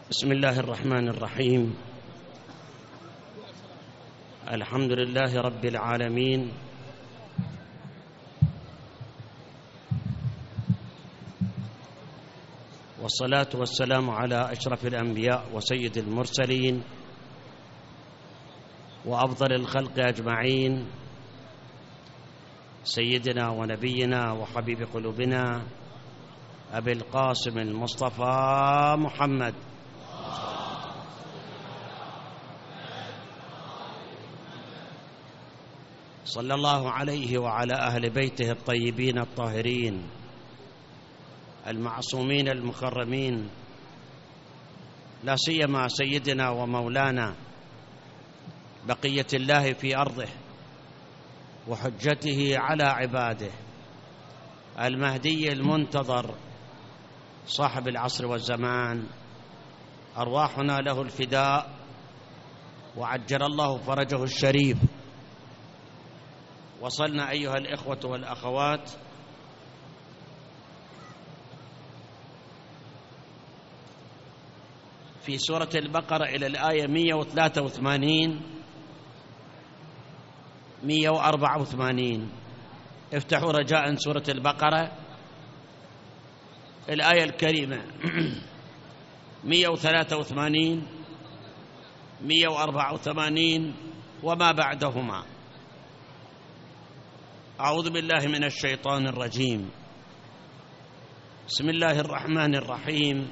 بسم الله الرحمن الرحيم. الحمد لله رب العالمين، والصلاة والسلام على أشرف الأنبياء وسيد المرسلين وأفضل الخلق أجمعين، سيدنا ونبينا وحبيب قلوبنا أبي القاسم المصطفى محمد صلى الله عليه وعلى أهل بيته الطيبين الطاهرين المعصومين المكرمين، لا سيما سيدنا ومولانا بقية الله في أرضه وحجته على عباده المهدي المنتظر صاحب العصر والزمان، أرواحنا له الفداء وعجل الله فرجه الشريف. وصلنا أيها الإخوة والأخوات في سورة البقرة إلى الآية 183 184. افتحوا رجاء سورة البقرة الآية الكريمة 183 184 وما بعدهما. أعوذ بالله من الشيطان الرجيم. بسم الله الرحمن الرحيم.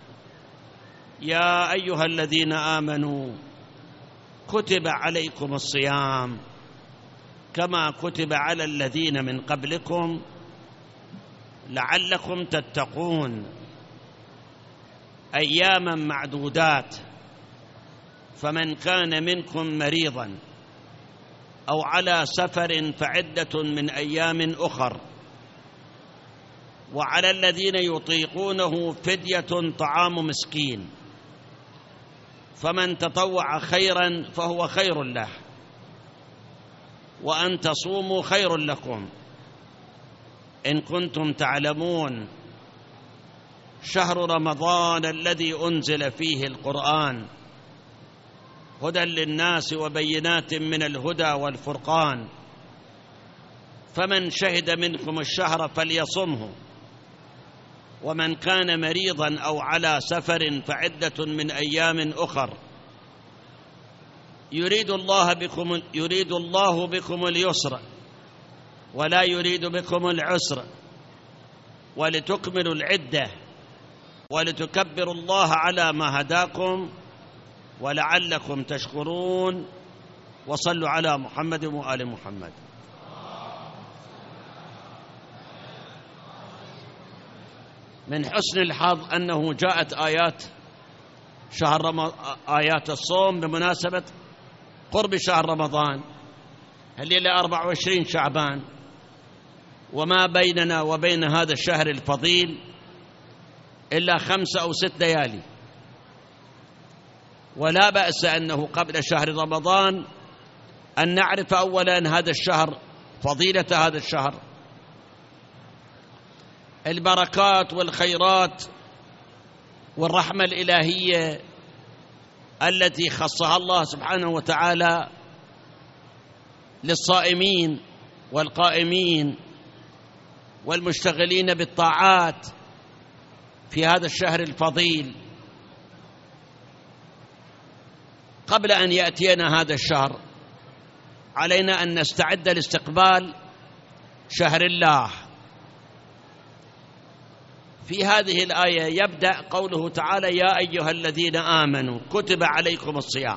يا أيها الذين آمنوا كتب عليكم الصيام كما كتب على الذين من قبلكم لعلكم تتقون، أياما معدودات، فمن كان منكم مريضا أو على سفر فعدة من أيام أخر، وعلى الذين يطيقونه فدية طعام مسكين، فمن تطوع خيرا فهو خير له، وأن تصوموا خير لكم إن كنتم تعلمون. شهر رمضان الذي أنزل فيه القرآن هدى للناس وبينات من الهدى والفرقان، فمن شهد منكم الشهر فليصمه، ومن كان مريضا أو على سفر فعدة من أيام أخر. يريد الله بكم اليسر ولا يريد بكم العسر، ولتكملوا العدة ولتكبروا الله على ما هداكم ولعلكم تشكرون. وصلوا على محمد وآل محمد. من حسن الحظ أنه جاءت آيات آيات الصوم بمناسبة قرب شهر رمضان، الليلة 24 شعبان، وما بيننا وبين هذا الشهر الفضيل إلا 5 أو 6 ليالي، ولا بأس أنه قبل شهر رمضان أن نعرف أولا هذا الشهر، فضيلة هذا الشهر، البركات والخيرات والرحمة الإلهية التي خصها الله سبحانه وتعالى للصائمين والقائمين والمشتغلين بالطاعات في هذا الشهر الفضيل. قبل أن يأتينا هذا الشهر علينا أن نستعد لاستقبال شهر الله. في هذه الآية يبدأ قوله تعالى: يا أيها الذين آمنوا كتب عليكم الصيام.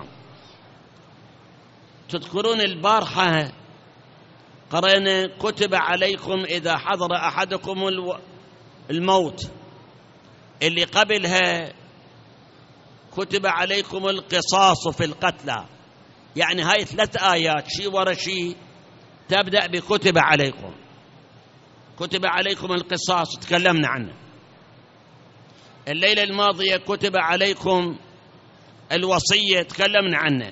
تذكرون البارحة قرأنا كتب عليكم إذا حضر أحدكم الموت، اللي قبلها كتب عليكم القصاص في القتلى. يعني هاي 3 آيات شيء ورا شيء تبدأ بكتب عليكم. كتب عليكم القصاص تكلمنا عنه. الليلة الماضية كتب عليكم الوصية تكلمنا عنه.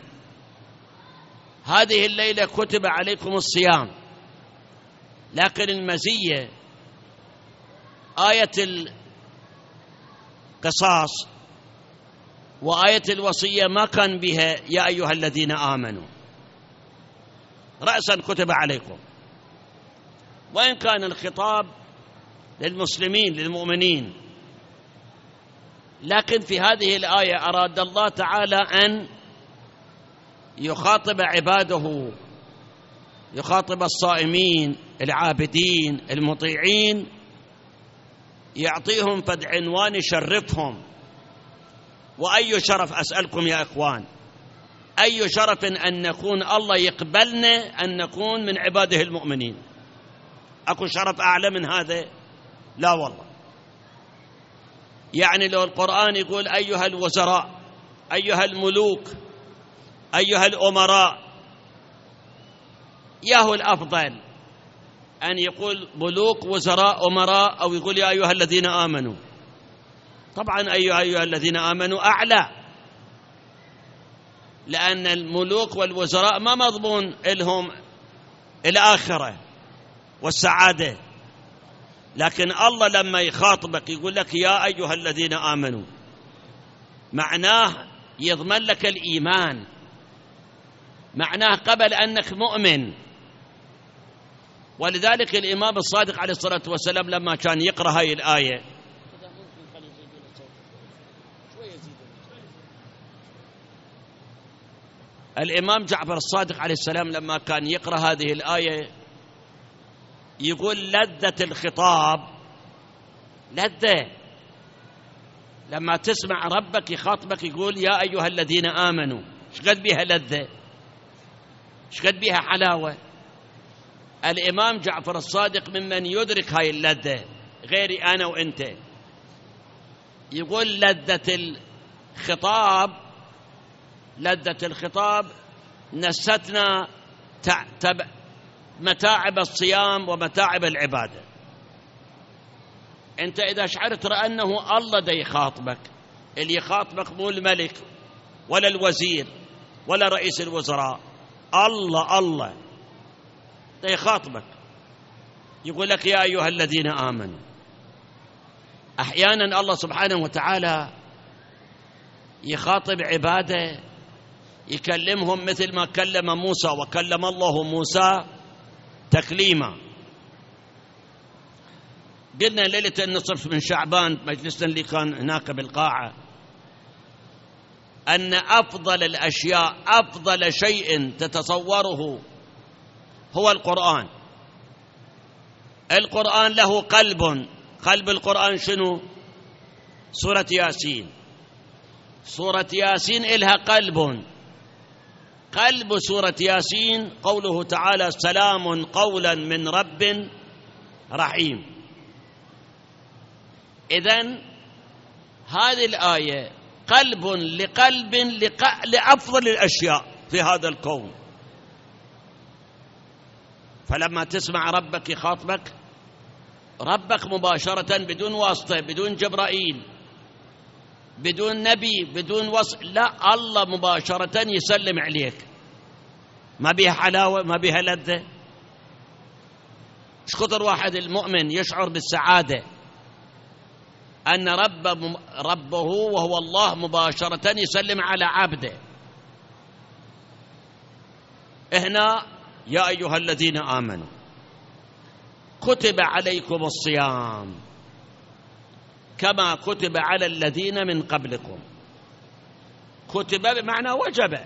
هذه الليلة كتب عليكم الصيام. لكن المزية آية القصاص وآية الوصية ما كان بها يا أيها الذين آمنوا، رأسا كتب عليكم، وإن كان الخطاب للمسلمين للمؤمنين، لكن في هذه الآية أراد الله تعالى أن يخاطب عباده، يخاطب الصائمين العابدين المطيعين، يعطيهم فد عنوان يشرفهم. وأي شرف أسألكم يا إخوان، أي شرف أن نكون الله يقبلنا أن نكون من عباده المؤمنين؟ أكو شرف أعلى من هذا؟ لا والله. يعني لو القرآن يقول أيها الوزراء، أيها الملوك، أيها الأمراء، ياهو الأفضل أن يقول ملوك وزراء أمراء، أو يقول يا أيها الذين آمنوا. طبعا أيها الذين آمنوا أعلى، لأن الملوك والوزراء ما مضمون لهم الآخرة والسعادة، لكن الله لما يخاطبك يقول لك يا أيها الذين آمنوا، معناه يضمن لك الإيمان، معناه قبل أنك مؤمن. ولذلك الإمام الصادق عليه الصلاة والسلام لما كان يقرأ هاي الآية، الإمام جعفر الصادق عليه السلام لما كان يقرأ هذه الآية يقول لذة الخطاب، لذة لما تسمع ربك يخاطبك يقول يا أيها الذين آمنوا، شقد بها لذة، شقد بها حلاوة. الإمام جعفر الصادق ممن يدرك هاي اللذة غيري أنا وإنت. يقول لذة الخطاب، لذة الخطاب نستنا متاعب الصيام ومتاعب العبادة. أنت إذا شعرت أنه الله دا يخاطبك، اللي يخاطبك مو الملك ولا الوزير ولا رئيس الوزراء، الله دا يخاطبك، يقول لك يا أيها الذين آمنوا. أحيانا الله سبحانه وتعالى يخاطب عباده، يكلمهم مثل ما كلم موسى، وكلم الله موسى تكليما. قلنا ليلة النصف من شعبان مجلسنا اللي كان هناك بالقاعة أن أفضل الأشياء، أفضل شيء تتصوره هو القرآن. القرآن له قلب، قلب القرآن شنو؟ سورة ياسين. سورة ياسين إلها قلب، قلب سورة ياسين قوله تعالى سلام قولا من رب رحيم. إذن هذه الآية قلب لقلب لأفضل الأشياء في هذا الكون. فلما تسمع ربك يخاطبك، ربك مباشرة بدون واسطة، بدون جبرائيل، بدون نبي، بدون وصف، لا، الله مباشرة يسلم عليك. ما بيها حلاوة، ما بيها لذة. ايش كثر واحد المؤمن يشعر بالسعادة أن ربه وهو الله مباشرة يسلم على عبده. هنا يا أيها الذين آمنوا كتب عليكم الصيام كما كتب على الذين من قبلكم. كتب بمعنى وجب.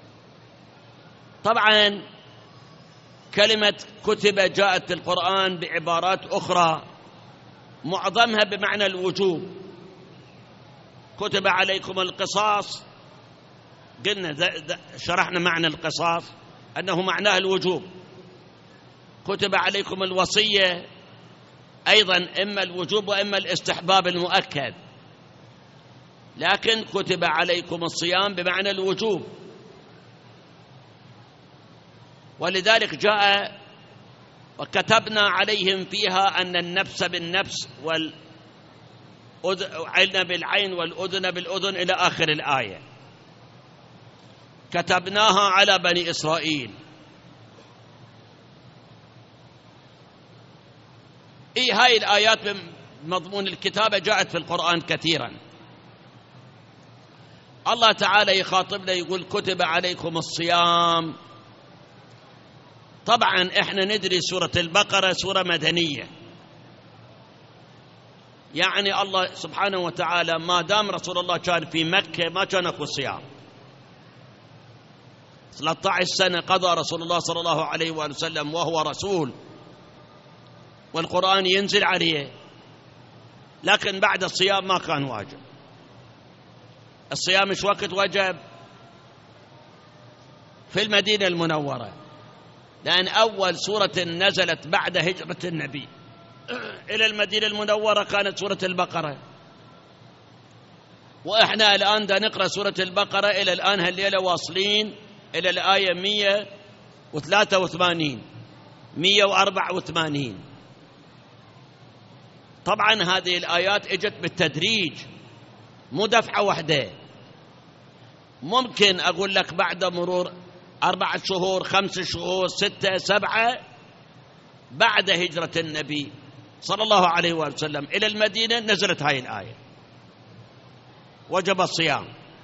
طبعا كلمة كتب جاءت في القرآن بعبارات أخرى معظمها بمعنى الوجوب. كتب عليكم القصاص، قلنا شرحنا معنى القصاص أنه معناه الوجوب. كتب عليكم الوصية أيضا إما الوجوب وإما الاستحباب المؤكد، لكن كتب عليكم الصيام بمعنى الوجوب. ولذلك جاء وكتبنا عليهم فيها أن النفس بالنفس والعين بالعين والأذن بالأذن إلى آخر الآية. كتبناها على بني إسرائيل. هاي الآيات بمضمون الكتابة جاءت في القرآن كثيرا. الله تعالى يخاطبنا يقول كتب عليكم الصيام. طبعا احنا ندري سورة البقرة سورة مدنية، يعني الله سبحانه وتعالى ما دام رسول الله كان في مكة ما كان اكو صيام. 13 سنة قضى رسول الله صلى الله عليه وآله وسلم وهو رسول والقرآن ينزل عليه، لكن بعد الصيام ما كان واجب. الصيام ايش وقت وجب؟ في المدينة المنورة، لأن أول سورة نزلت بعد هجرة النبي إلى المدينة المنورة كانت سورة البقرة، وإحنا الآن دا نقرأ سورة البقرة إلى الآن هالليلة واصلين إلى الآية 183 184. طبعا هذه الآيات اجت بالتدريج مو دفعة واحدة. ممكن أقول لك بعد مرور 4 شهور 5 شهور 6 7 بعد هجرة النبي صلى الله عليه وسلم إلى المدينة نزلت هاي الآية، وجب الصيام،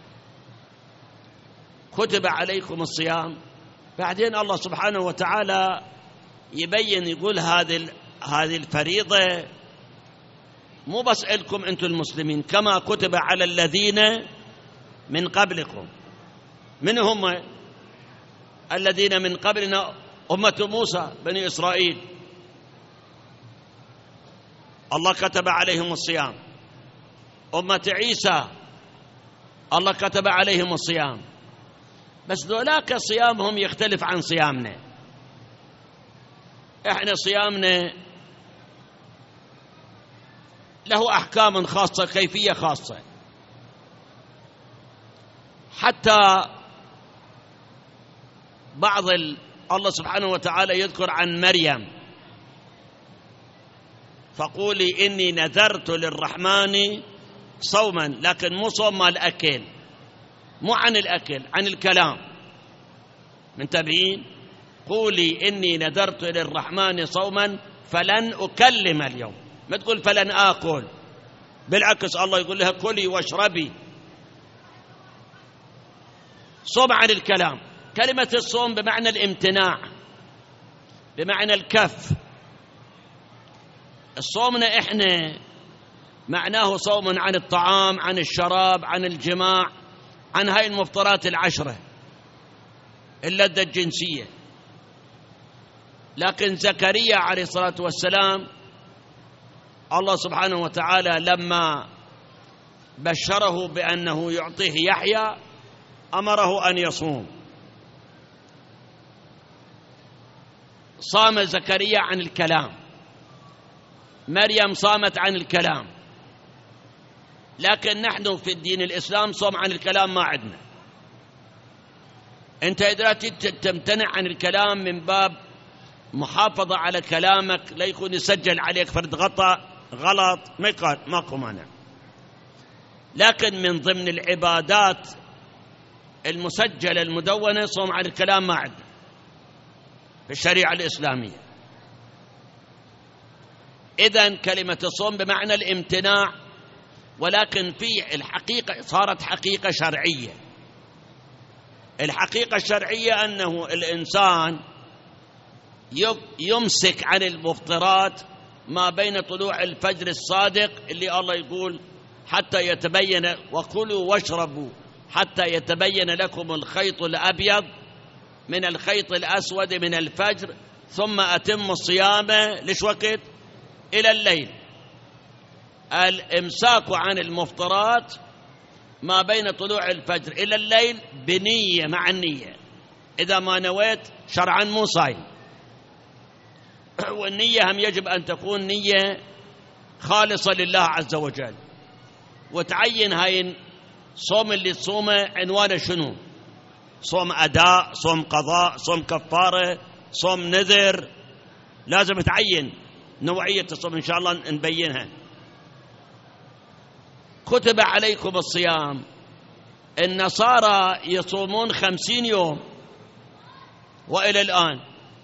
كتب عليكم الصيام. بعدين الله سبحانه وتعالى يبين يقول هذه الفريضة مو بس لكم أنتم المسلمين، كما كتب على الذين من قبلكم. من هم الذين من قبلنا؟ أمة موسى بني إسرائيل، الله كتب عليهم الصيام. أمة عيسى الله كتب عليهم الصيام، بس ذولاك صيامهم يختلف عن صيامنا. احنا صيامنا له أحكام خاصة، كيفية خاصة، حتى بعض الله سبحانه وتعالى يذكر عن مريم فقولي إني نذرت للرحمن صوما، لكن مو صوم مال الأكل، مو عن الأكل، عن الكلام. منتبهين؟ قولي إني نذرت للرحمن صوما فلن أكلم اليوم، ما تقول فلن آكل، بالعكس الله يقول لها كلي واشربي. صوم عن الكلام. كلمة الصوم بمعنى الامتناع، بمعنى الكف. الصومنا إحنا معناه صوم عن الطعام، عن الشراب، عن الجماع، عن هاي المفطرات 10، اللذة الجنسية. لكن زكريا عليه الصلاة والسلام الله سبحانه وتعالى لما بشره بأنه يعطيه يحيى أمره أن يصوم. صام زكريا عن الكلام، مريم صامت عن الكلام. لكن نحن في الدين الإسلام صوم عن الكلام ما عندنا. أنت إذا تمتنع عن الكلام من باب محافظة على كلامك لا يكون يسجل عليك فرد غلط، ماكو مانع. لكن من ضمن العبادات المسجلة المدونة صوم عن الكلام ما عندنا في الشريعة الإسلامية. إذن كلمة الصوم بمعنى الامتناع، ولكن في الحقيقة صارت حقيقة شرعية. الحقيقة الشرعية أنه الإنسان يمسك عن المفطرات ما بين طلوع الفجر الصادق اللي الله يقول حتى يتبين، وكلوا واشربوا حتى يتبين لكم الخيط الأبيض من الخيط الأسود من الفجر ثم أتم الصيام ليش وقت؟ إلى الليل. الإمساك عن المفطرات ما بين طلوع الفجر إلى الليل بنية، مع النية. إذا ما نويت شرعا مو صايم. والنية هم يجب أن تكون نية خالصة لله عز وجل، وتعين هاي صوم اللي تصومه عنوانه شنو؟ صوم أداء، صوم قضاء، صوم كفارة، صوم نذر. لازم تعين نوعية الصوم، إن شاء الله نبينها. كتب عليكم الصيام. النصارى يصومون 50 يوم وإلى الآن،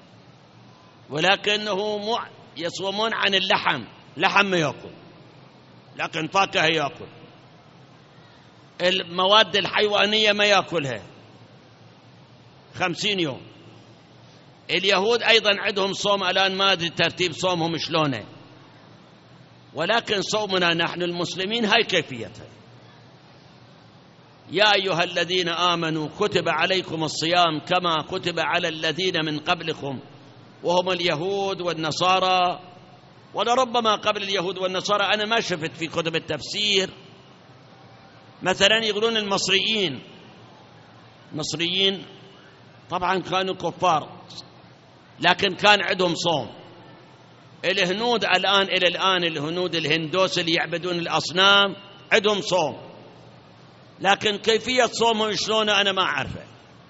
ولكنه يصومون عن اللحم، لحم ما يأكل، لكن فاكهة يأكل. المواد الحيوانية ما يأكلها 50 يوم. اليهود أيضا عندهم صوم، الآن ما أدري ترتيب صومهم شلونه، ولكن صومنا نحن المسلمين هاي كيفيته. يا أيها الذين آمنوا كتب عليكم الصيام كما كتب على الذين من قبلكم، وهم اليهود والنصارى، ولربما قبل اليهود والنصارى أنا ما شفت في كتب التفسير مثلا يقولون المصريين طبعا كانوا كفار لكن كان عندهم صوم. الهنود الآن إلى الآن الهنود الهندوس اللي يعبدون الأصنام عندهم صوم، لكن كيفية صومهم شلون أنا ما أعرفه.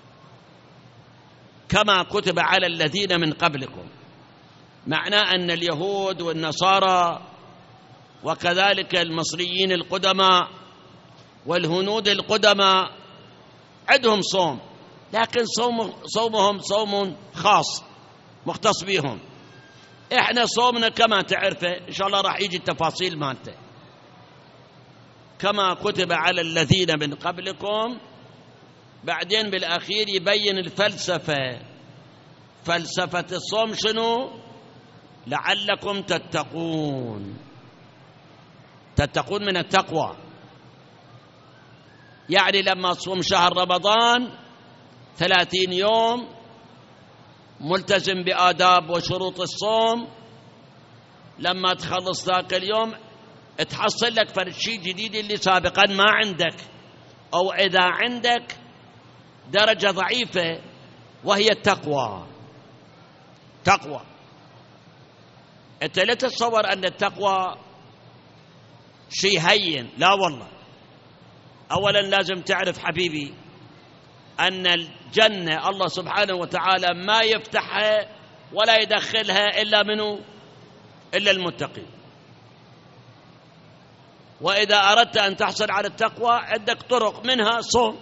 كما كتب على الذين من قبلكم، معناه أن اليهود والنصارى وكذلك المصريين القدماء والهنود القدماء عندهم صوم، لكن صومهم صوم خاص مختص بهم. احنا صومنا كما تعرفه ان شاء الله راح يجي التفاصيل مالته. كما كتب على الذين من قبلكم، بعدين بالاخير يبين الفلسفه. فلسفه الصوم شنو؟ لعلكم تتقون من التقوى. يعني لما تصوم شهر رمضان 30 يوم ملتزم بآداب وشروط الصوم، لما تخلص ذاك اليوم تحصل لك فرد شيء جديد اللي سابقا ما عندك، أو إذا عندك درجة ضعيفة وهي التقوى. تقوى أنت لا تتصور أن التقوى شيء هين، لا والله. أولا لازم تعرف حبيبي أن الجنة الله سبحانه وتعالى ما يفتحها ولا يدخلها إلا منه إلا المتقين. وإذا أردت أن تحصل على التقوى عندك طرق، منها صوم.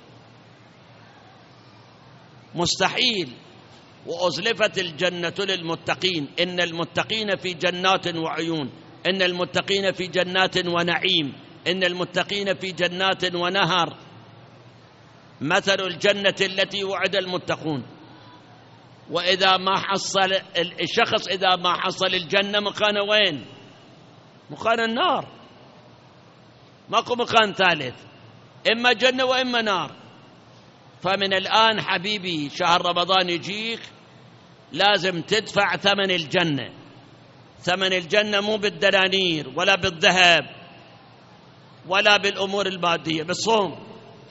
مستحيل. وأزلفت الجنة للمتقين، إن المتقين في جنات وعيون، إن المتقين في جنات ونعيم، إن المتقين في جنات ونهر، مثل الجنة التي وعد المتقون. وإذا ما حصل الشخص، إذا ما حصل الجنة مكانه وين؟ مكان النار، ماكو مكان ثالث، إما جنة وإما نار. فمن الآن حبيبي شهر رمضان يجيك لازم تدفع ثمن الجنة. ثمن الجنة مو بالدنانير ولا بالذهب ولا بالأمور المادية، بالصوم.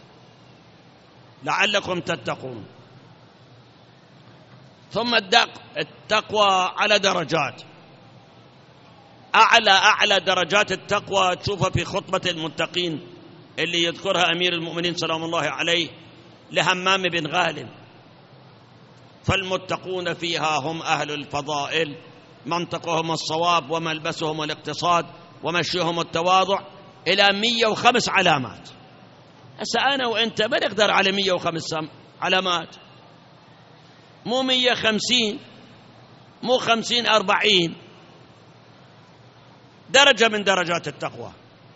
لعلكم تتقون. ثم التقوى على درجات. أعلى درجات التقوى تشوفها في خطبة المتقين اللي يذكرها أمير المؤمنين سلام الله عليه لهمام بن غالب. فالمتقون فيها هم أهل الفضائل، منطقهم الصواب وملبسهم الاقتصاد ومشيهم التواضع، إلى 105 علامات. هسه أنا وأنت ما نقدر على 105 علامات، مو 150، مو 50، 40 درجة من درجات التقوى.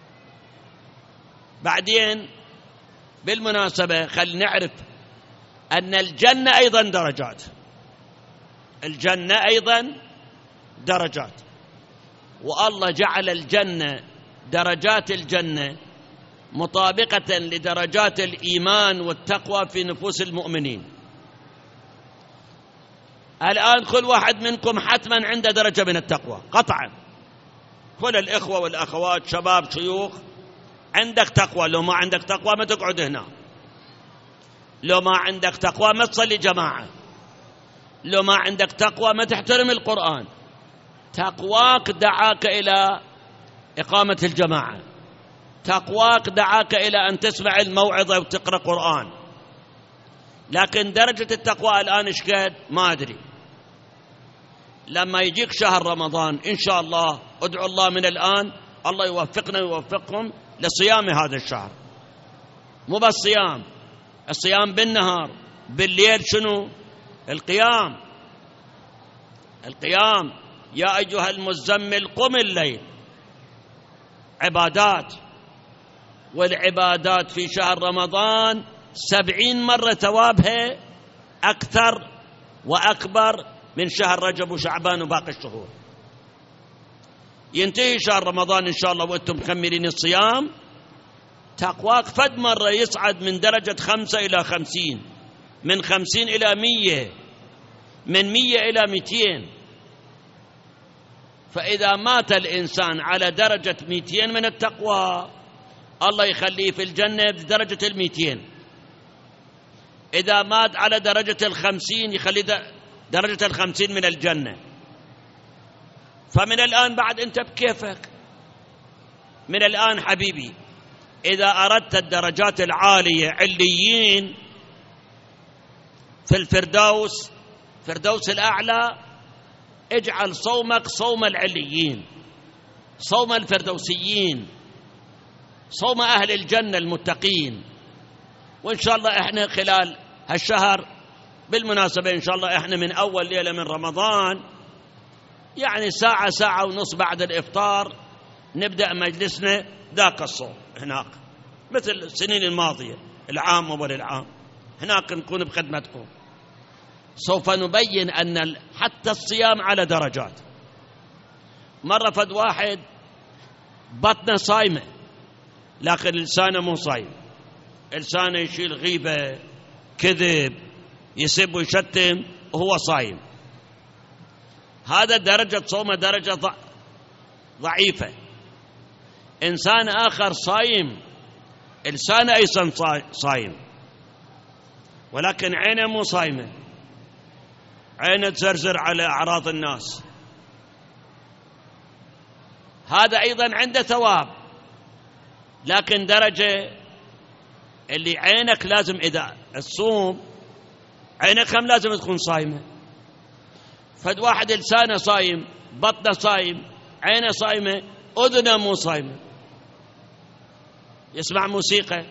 بعدين بالمناسبة خل نعرف أن الجنة أيضا درجات. الجنة أيضا درجات، والله جعل الجنة درجات الجنة مطابقة لدرجات الإيمان والتقوى في نفوس المؤمنين. الآن كل واحد منكم حتما عنده درجة من التقوى قطعا، كل الإخوة والأخوات شباب شيوخ عندك تقوى. لو ما عندك تقوى ما تقعد هنا، لو ما عندك تقوى ما تصلي جماعة، لو ما عندك تقوى ما تحترم القرآن. تقواك دعاك إلى إقامة الجماعة، تقواك دعاك إلى أن تسمع الموعظة وتقرأ قرآن. لكن درجة التقوى الآن إيش قد ما أدري. لما يجيك شهر رمضان إن شاء الله أدعو الله من الآن الله يوفقنا ويوفقكم لصيام هذا الشهر. مو بس صيام، الصيام بالنهار، بالليل شنو؟ القيام. القيام يا أيها المزمل قم الليل، عبادات. والعبادات في شهر رمضان 70 مرة ثوابها أكثر وأكبر من شهر رجب وشعبان وباقي الشهور. ينتهي شهر رمضان إن شاء الله وأنتم مكملين الصيام، تقواك فد مرة يصعد من درجة 5 إلى 50، من 50 إلى 100، من 100 إلى 200. فإذا مات الإنسان على درجة 200 من التقوى الله يخليه في الجنة بدرجة 200. إذا مات على درجة 50 يخليه درجة 50 من الجنة. فمن الآن بعد أنت بكيفك، من الآن حبيبي إذا أردت الدرجات العالية عليين في الفردوس، فردوس الأعلى، اجعل صومك صوم العليين، صوم الفردوسيين، صوم أهل الجنة المتقين. وإن شاء الله إحنا خلال هالشهر، بالمناسبة إن شاء الله إحنا من أول ليلة من رمضان يعني ساعة ساعة ونص بعد الإفطار نبدأ مجلسنا ذاك الصوم هناك، مثل السنين الماضية العام أول العام، هناك نكون بخدمتكم. سوف نبين أن حتى الصيام على درجات. مرة فد واحد بطنه صايمة لكن لسانه مو صايم، لسانه يشيل غيبة كذب يسب ويشتم وهو صايم، هذا درجة صومه درجة ضعيفة. إنسان آخر صايم لسانه أيضا صايم ولكن عينه مو صايمة، عينه تزرزر على أعراض الناس، هذا أيضا عنده ثواب. لكن درجة اللي عينك لازم إذا الصوم عينك هم لازم تكون صايمة. فد واحد لسانه صايم، بطنه صايم، عينه صايمة، أذنه مو صايمة، يسمع موسيقى،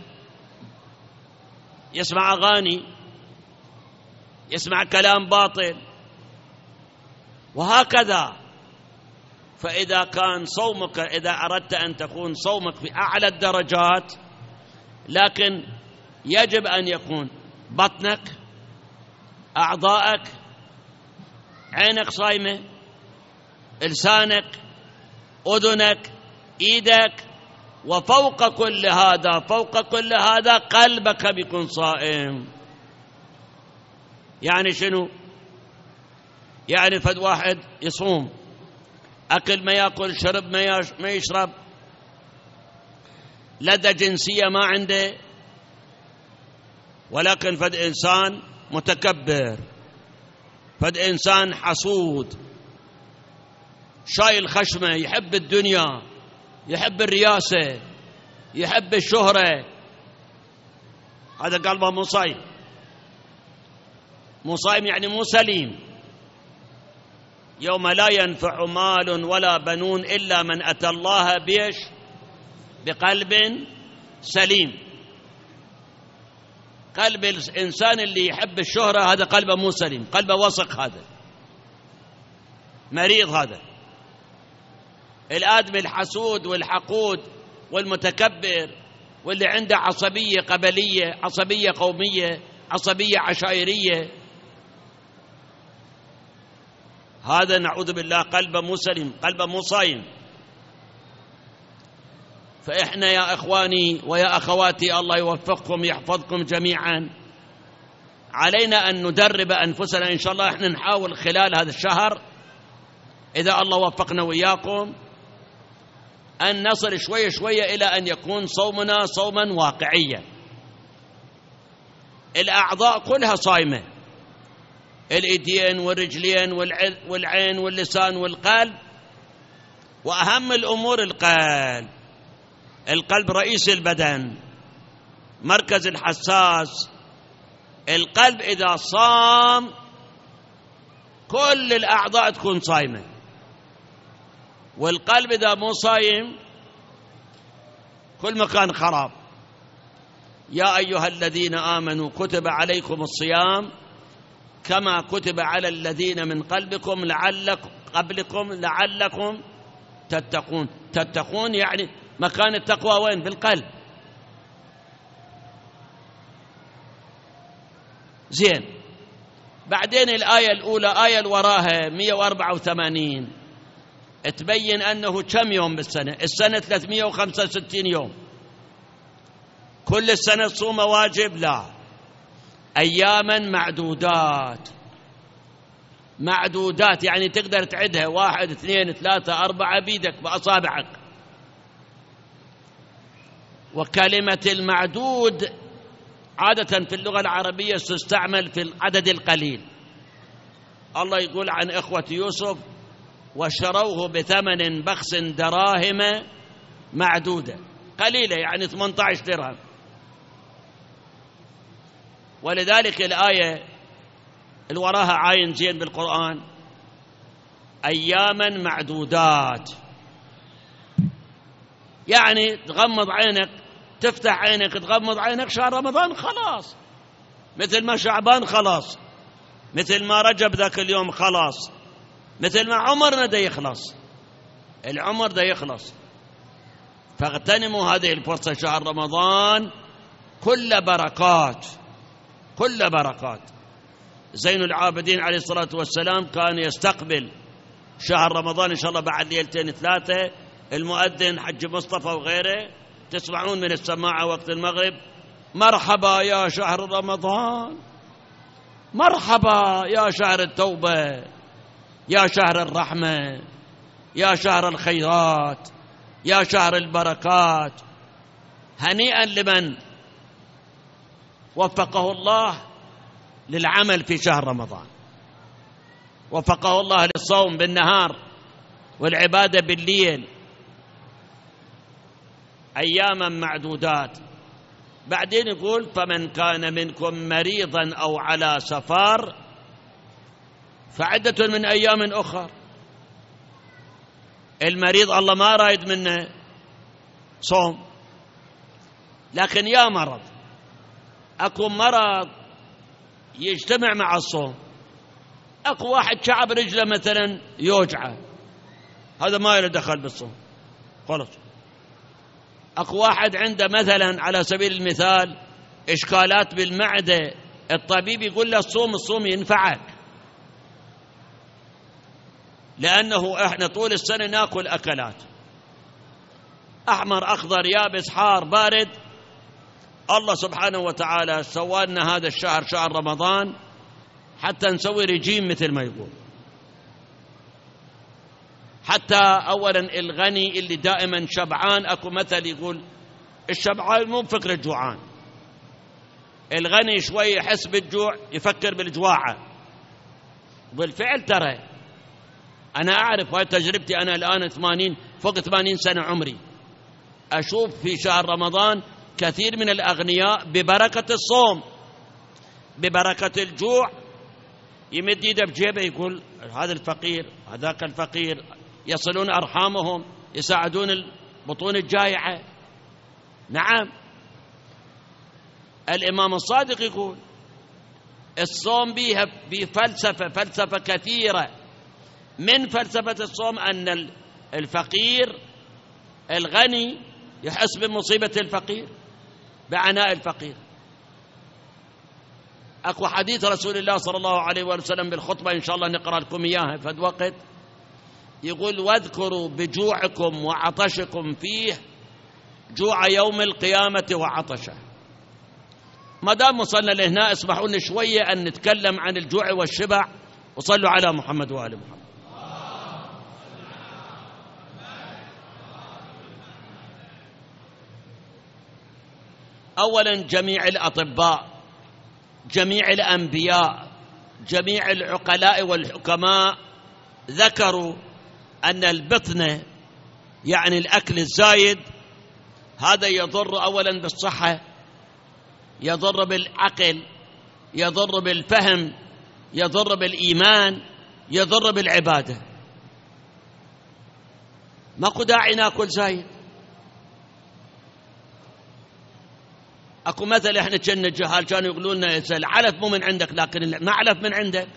يسمع أغاني، يسمع كلام باطل، وهكذا. فإذا كان صومك، إذا أردت أن تكون صومك في أعلى الدرجات، لكن يجب أن يكون بطنك، أعضائك، عينك صايمة، لسانك، أذنك، إيدك، وفوق كل هذا، فوق كل هذا قلبك بيكون صائم. يعني شنو؟ يعني فد واحد يصوم، أكل ما يأكل، شرب ما يشرب، لذة جنسية ما عنده، ولكن فد إنسان متكبر، فد إنسان حسود، شايل خشمه، يحب الدنيا، يحب الرياسة، يحب الشهرة، هذا قلبه مو صايم. مو صايم يعني مو سليم. يوم لا ينفع مال ولا بنون إلا من أتى الله بيش بقلب سليم. قلب الإنسان اللي يحب الشهرة هذا قلبه مو سليم، قلبه وسخ، هذا مريض. هذا الآدمي الحسود والحقود والمتكبر واللي عنده عصبية قبلية، عصبية قومية، عصبية عشائرية، هذا نعوذ بالله قلبه مو سليم، قلبه مو صايم. فإحنا يا إخواني ويا أخواتي، الله يوفقكم يحفظكم جميعا، علينا أن ندرب أنفسنا إن شاء الله. إحنا نحاول خلال هذا الشهر إذا الله وفقنا وإياكم أن نصل شوية شوية إلى أن يكون صومنا صوما واقعيا. الأعضاء كلها صايمة، الإيدين والرجلين والعين واللسان والقلب، وأهم الأمور القلب. القلب رئيس البدن، مركز الحساس. القلب إذا صام كل الأعضاء تكون صايمة، والقلب إذا مو صايم كل مكان خراب. يا أيها الذين آمنوا كتب عليكم الصيام كما كتب على الذين من قبلكم لعلكم تتقون. تتقون يعني مكان التقوى وين؟ بالقلب. زين. بعدين الآية الأولى آية وراها 184 تبين أنه كم يوم بالسنة؟ السنة 365 يوم. كل السنة تصوم واجب؟ لا، أياما معدودات. معدودات يعني تقدر تعدها 1 2 3 4 بيدك بأصابعك. وكلمة المعدود عادة في اللغة العربية تستعمل في العدد القليل. الله يقول عن إخوة يوسف: وشروه بثمن بخس دراهم معدودة، قليلة يعني 18 درهم. ولذلك الآية اللي وراها عاين زين بالقرآن: أياما معدودات، يعني تغمض عينك تفتح عينك تغمض عينك شهر رمضان خلاص، مثل ما شعبان خلاص، مثل ما رجب ذاك اليوم خلاص، مثل ما عمرنا دا يخلص، العمر دا يخلص. فاغتنموا هذه الفرصة، شهر رمضان كل بركات، كل بركات. زين العابدين عليه الصلاة والسلام كان يستقبل شهر رمضان إن شاء الله بعد 2 3، المؤذن حج مصطفى وغيره تسمعون من السماعة وقت المغرب: مرحبا يا شهر رمضان، مرحبا يا شهر التوبة، يا شهر الرحمة، يا شهر الخيرات، يا شهر البركات. هنيئا لمن وفقه الله للعمل في شهر رمضان، وفقه الله للصوم بالنهار والعبادة بالليل. أياما معدودات. بعدين يقول: فمن كان منكم مريضا أو على سفر فعدة من أيام أخر. المريض الله ما رايد منه صوم، لكن يا مرض، أكو مرض يجتمع مع الصوم. أكو واحد شعب رجله مثلا يوجعه، هذا ما له دخل بالصوم خلص. أكو واحد عنده مثلا على سبيل المثال إشكالات بالمعدة، الطبيب يقول له الصوم ينفعك، لأنه إحنا طول السنة ناكل أكلات أحمر أخضر يابس حار بارد. الله سبحانه وتعالى سوى لنا هذا الشهر شهر رمضان حتى نسوي رجيم مثل ما يقول. حتى أولا الغني اللي دائما شبعان، أكو مثل يقول: الشبعان مو بفكر الجوعان، الغني شوي يحس بالجوع يفكر بالجواعة. بالفعل ترى أنا أعرف، هاي تجربتي أنا الآن 80 فوق 80 سنة عمري، أشوف في شهر رمضان كثير من الأغنياء ببركة الصوم، ببركة الجوع، يمد يده بجيبه يقول: هذا الفقير هذاك الفقير، يصلون أرحامهم، يساعدون البطون الجائعة. نعم، الإمام الصادق يقول: الصوم بيها فلسفة كثيرة. من فلسفة الصوم أن الفقير الغني يحس بمصيبة الفقير، بعناء الفقير. أكو حديث رسول الله صلى الله عليه وسلم بالخطبة، إن شاء الله نقرأ لكم إياها فد وقت، يقول: واذكروا بجوعكم وعطشكم فيه جوع يوم القيامة وعطشه. ما دام وصلنا لهنا اسمحوا لنا شوية أن نتكلم عن الجوع والشبع، وصلوا على محمد وآل محمد. أولا جميع الأطباء، جميع الأنبياء، جميع العقلاء والحكماء ذكروا أن البطنة يعني الأكل الزايد هذا يضر أولا بالصحة، يضر بالعقل، يضر بالفهم، يضر بالإيمان، يضر بالعبادة. ماكو داعي ناكل زايد. اكو مثل احنا كنا جهال كانوا يقولون لنا: العلف مو من عندك لكن المعلف من عندك.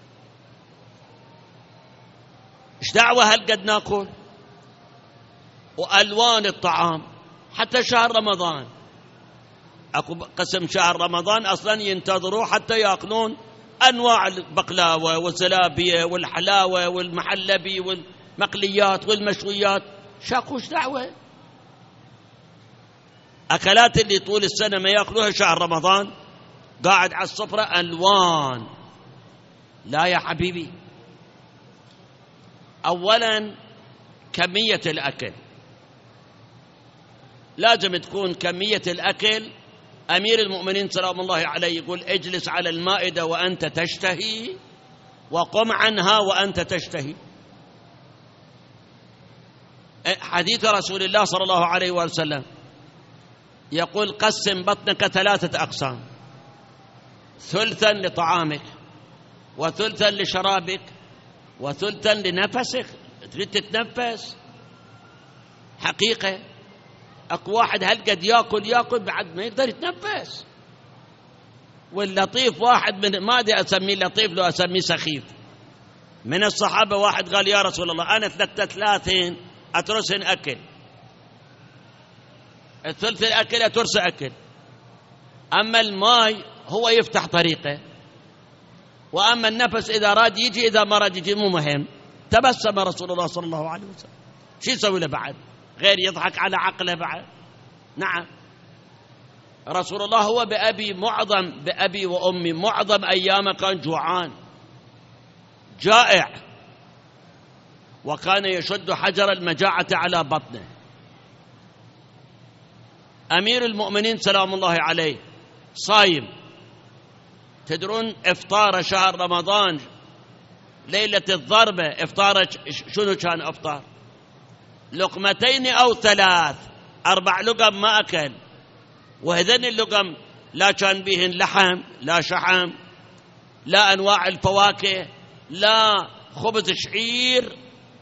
ايش دعوه هالقد ناكل؟ والوان الطعام حتى شهر رمضان أكو قسم شهر رمضان أصلا ينتظروا حتى يأكلون أنواع البقلاوة والزلابية والحلاوة والمحلبي والمقليات والمشويات. شاكوش دعوة. أكلات اللي طول السنة ما يأكلوها شهر رمضان قاعد على السفرة ألوان. لا يا حبيبي، أولا كمية الأكل لازم تكون كمية الأكل. أمير المؤمنين سلام الله عليه يقول اجلس على المائدة وأنت تشتهي وقم عنها وأنت تشتهي. حديث رسول الله صلى الله عليه وسلم يقول قسم بطنك 3 أقسام، ثلثا لطعامك وثلثا لشرابك وثلثا لنفسك. تريد تتنفس حقيقة. اكو واحد هالقد ياكل بعد ما يقدر يتنفس. واللطيف واحد من ما ادري اسميه لطيف لو اسميه سخيف من الصحابه، واحد قال يا رسول الله انا 3 اترسن اكل، الثلث الاكل اترس اكل، اما الماء هو يفتح طريقه، واما النفس اذا راد يجي اذا ما راد يجي مو مهم. تبسم رسول الله صلى الله عليه وسلم. شو يسوي له بعد غير يضحك على عقله بعد؟ نعم رسول الله هو بأبي وأمي معظم أيامه كان جوعان جائع، وكان يشد حجر المجاعة على بطنه. أمير المؤمنين سلام الله عليه صايم. تدرون إفطار شهر رمضان ليلة الضربة إفطار شنو كان إفطار؟ 2 أو 3 4 لقم ما أكل، وهذين اللقم لا كان بهن لحم لا شحم لا أنواع الفواكه لا خبز شعير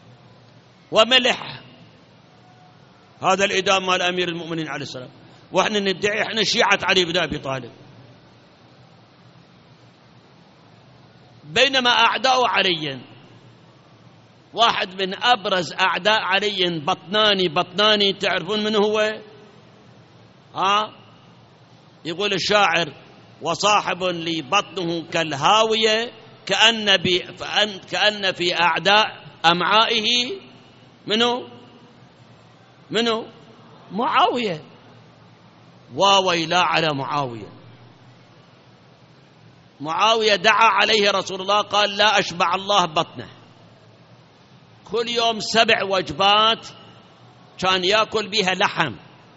وملح. هذا الإدام مال أمير المؤمنين عليه السلام. وإحنا ندعي إحنا شيعة علي بن أبي طالب، بينما أعداء علي واحد من أبرز أعداء علي بطناني تعرفون من هو؟ يقول الشاعر وصاحب لي بطنه كالهاوية كأن في أعداء أمعائه منو؟ معاوية. وويلا على معاوية دعا عليه رسول الله قال لا أشبع الله بطنه. كل يوم 7 وجبات كان يأكل بها لحم،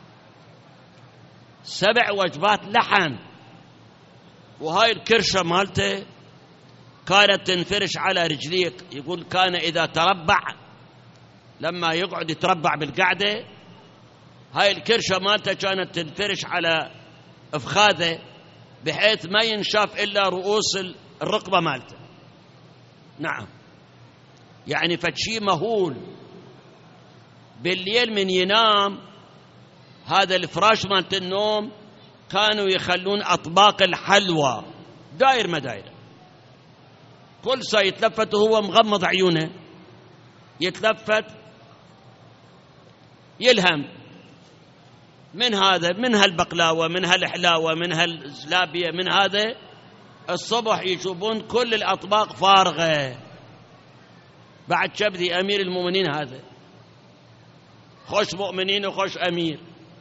7 وجبات لحم. وهاي الكرشة مالته كانت تنفرش على رجليك. يقول كان إذا تربع لما يقعد يتربع بالقعدة هاي الكرشة مالته كانت تنفرش على أفخاذه بحيث ما ينشاف إلا رؤوس الرقبة مالته. نعم يعني فشي مهول. بالليل من ينام هذا الفراش مالت النوم كانوا يخلون أطباق الحلوى داير ما داير، كل ساعة يتلفت وهو مغمض عيونه يتلفت يلهم من هذا من هالبقلاوة من هالحلاوة من هالزلابية من هذا. الصبح يشوفون كل الأطباق فارغة. بعد شبذي أمير المؤمنين هذا خوش مؤمنين وخوش أمير.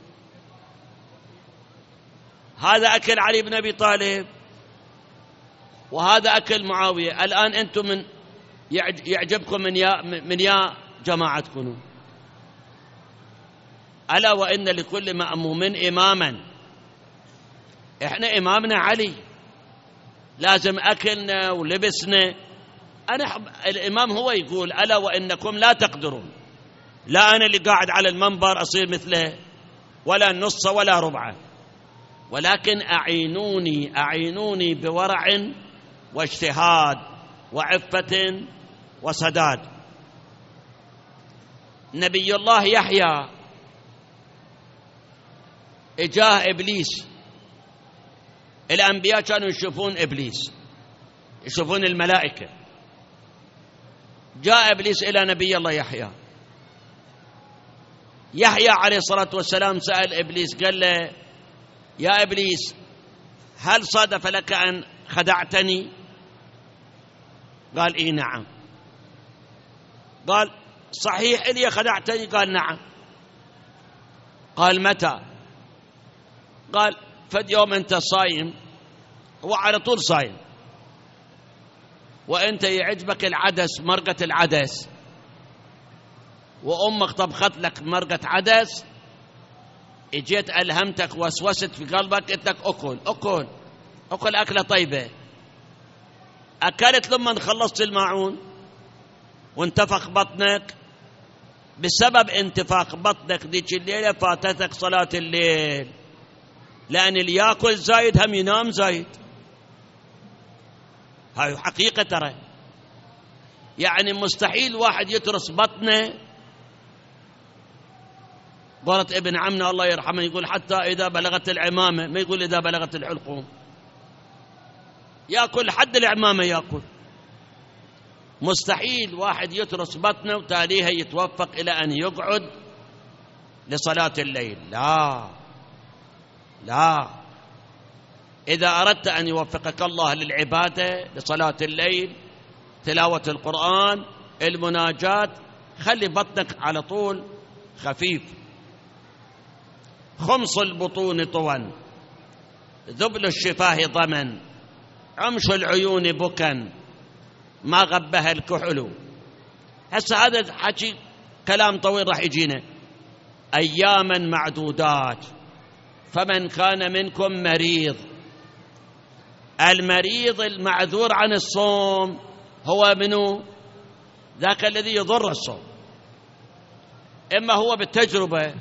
هذا أكل علي بن أبي طالب وهذا أكل معاوية. الآن أنتم من يعجبكم من يا جماعتكم. ألا وإن لكل مأموم إماما. إحنا إمامنا علي، لازم أكلنا ولبسنا. الإمام هو يقول ألا وإنكم لا تقدرون، لا أنا اللي قاعد على المنبر أصير مثله ولا نص ولا ربعه، ولكن أعينوني بورع واجتهاد وعفة وسداد. نبي الله يحيى إجاه إبليس. الأنبياء كانوا يشوفون إبليس، يشوفون الملائكة. جاء إبليس إلى نبي الله يحيى عليه الصلاة والسلام، سأل إبليس قال له يا إبليس هل صادف لك أن خدعتني؟ قال إيه نعم. قال صحيح إني خدعتني؟ قال نعم. قال متى؟ قال فد يوم أنت صايم، هو على طول صايم، وأنت يعجبك العدس، مرقة العدس، وأمك طبخت لك مرقة عدس، اجيت ألهمتك وسوست في قلبك قلت لك أكل أكل أكل أكلة طيبة. أكلت لما خلصت الماعون وانتفخ بطنك. بسبب انتفاخ بطنك ديك الليلة فاتتك صلاة الليل، لأن اللي يأكل زايد هم ينام زايد. هاي حقيقة ترى. يعني مستحيل واحد يترس بطنه. قالت ابن عمنا الله يرحمه يقول حتى إذا بلغت العمامة، ما يقول إذا بلغت الحلقوم. يأكل حد العمامة يأكل. مستحيل واحد يترس بطنه وتاليها يتوفق إلى أن يقعد لصلاة الليل. لا لا، إذا أردت أن يوفقك الله للعبادة، لصلاة الليل، تلاوة القرآن، المناجات، خلي بطنك على طول خفيف. خمص البطون طوى، ذبل الشفاه ضمن، عمش العيون بكا، ما غبها الكحل. هسه هذا حكي كلام طويل راح يجينا. أياما معدودات، فمن كان منكم مريض. المريض المعذور عن الصوم هو منو؟ ذاك الذي يضر الصوم. إما هو بالتجربة.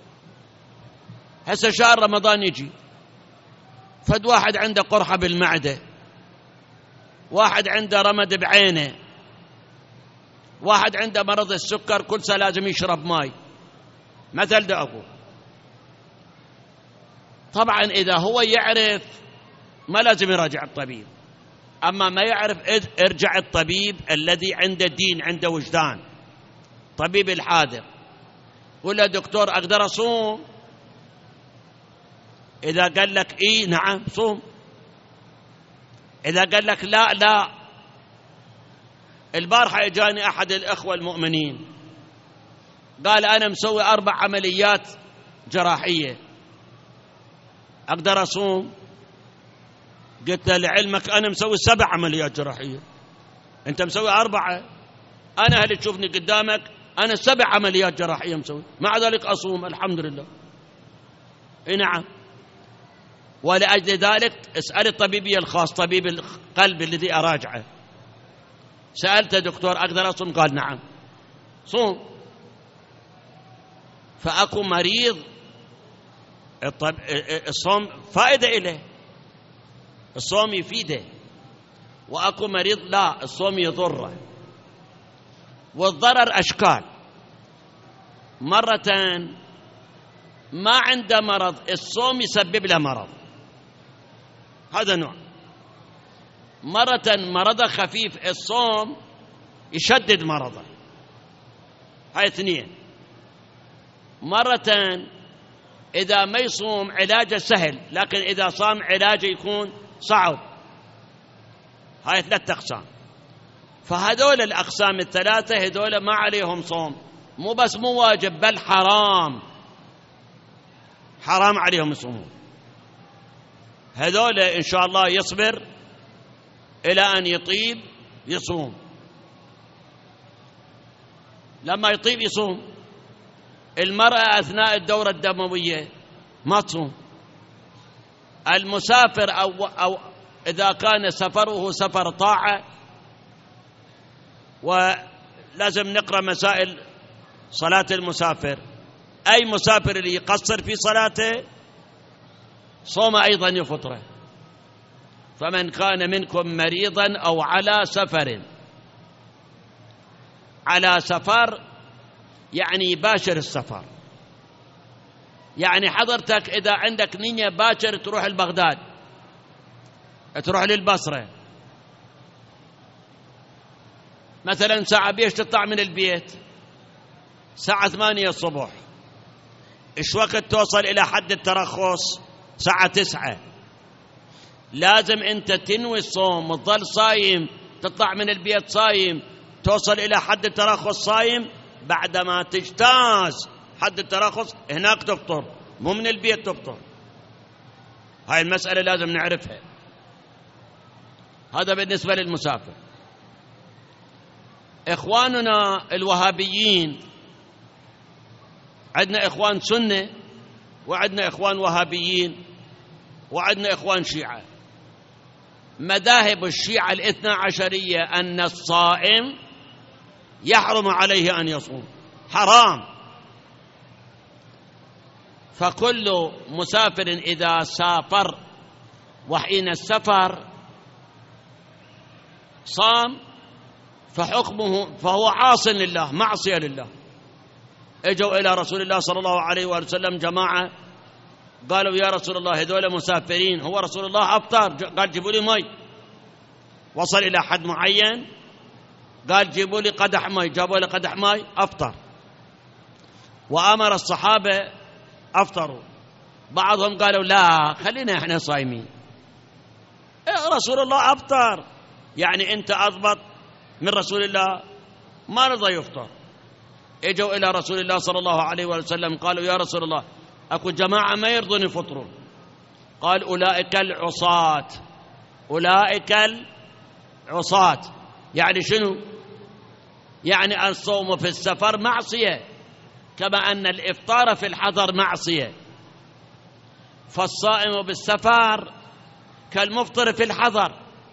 هسه شهر رمضان يجي، فد واحد عنده قرحة بالمعدة، واحد عنده رمد بعينه، واحد عنده مرض السكر، كل سنة لازم يشرب ماي مثل ده أقول. طبعا إذا هو يعرف ما لازم يراجع الطبيب، أما ما يعرف ارجع الطبيب الذي عنده دين، عنده وجدان، طبيب الحاذق. قل له دكتور أقدر أصوم؟ إذا قال لك إيه نعم صوم. إذا قال لك لا لا. البارحة إجاني أحد الأخوة المؤمنين قال أنا مسوي 4 عمليات جراحية، أقدر أصوم؟ قلت له لعلمك أنا مسوي 7 عمليات جراحية، أنت مسوي 4. أنا هل تشوفني قدامك أنا 7 عمليات جراحية مسوي، مع ذلك أصوم الحمد لله. إيه نعم. ولأجل ذلك اسأل الطبيبي الخاص، طبيب القلب الذي أراجعه، سألت دكتور أقدر أصوم؟ قال نعم صوم. فأكو مريض الصوم فائدة إليه، الصوم يفيده، وأكو مريض لا، الصوم يضره. والضرر أشكال. مرة ما عنده مرض، الصوم يسبب له مرض، هذا نوع. مرة مرضه خفيف، الصوم يشدد مرضه، هاي 2. مرة إذا ما يصوم علاجه سهل، لكن إذا صام علاجه يكون صعب، هاي 3 أقسام. فهذول الأقسام ال3 هذول ما عليهم صوم، مو بس مو واجب بل حرام، حرام عليهم يصومون. هذول إن شاء الله يصبر إلى أن يطيب يصوم، لما يطيب يصوم. المرأة أثناء الدورة الدموية ما تصوم. المسافر أو إذا كان سفره سفر طاعة، ولازم نقرأ مسائل صلاة المسافر. أي مسافر اللي يقصر في صلاته صوم أيضا يفطره. فمن كان منكم مريضا أو على سفر. على سفر يعني باشر السفر، يعني حضرتك إذا عندك نية باكر تروح لبغداد، تروح للبصرة مثلا، ساعة بيش تطلع من البيت؟ ساعة 8 الصبح. إيش وقت توصل إلى حد الترخص؟ الساعة 9 لازم أنت تنوي الصوم وتظل صايم، تطلع من البيت صايم، توصل إلى حد الترخص صايم، بعدما تجتاز حد الترخص هناك تفطر، مو من البيت تفطر. هاي المسألة لازم نعرفها. هذا بالنسبة للمسافر. إخواننا الوهابيين، عندنا إخوان سنة وعندنا إخوان وهابيين وعندنا إخوان شيعة. مذاهب الشيعة الاثنى عشرية أن الصائم يحرم عليه أن يصوم، حرام. فكل مسافر إذا سافر وحين السفر صام فحكمه فهو عاص لله، معصية لله. اجوا إلى رسول الله صلى الله عليه وآله وسلم جماعة، قالوا يا رسول الله هذول مسافرين، هو رسول الله أفطر، قال جيبوا لي مي. وصل إلى حد معين قال جيبوا لي قدح مي، جابوا لي قدح مي، أفطر. وأمر الصحابة أفطروا. بعضهم قالوا لا خلينا احنا صايمين، رسول الله أفطر، يعني أنت أضبط من رسول الله، ما رضى يفطر. اجوا إلى رسول الله صلى الله عليه وسلم قالوا يا رسول الله أكو جماعة ما يرضون يفطرون. قال أولئك العصاة، أولئك العصاة. يعني شنو؟ يعني الصوم في السفر معصية، كما أن الإفطار في الحضر معصية. فالصائم بالسفر كالمفطر في الحضر،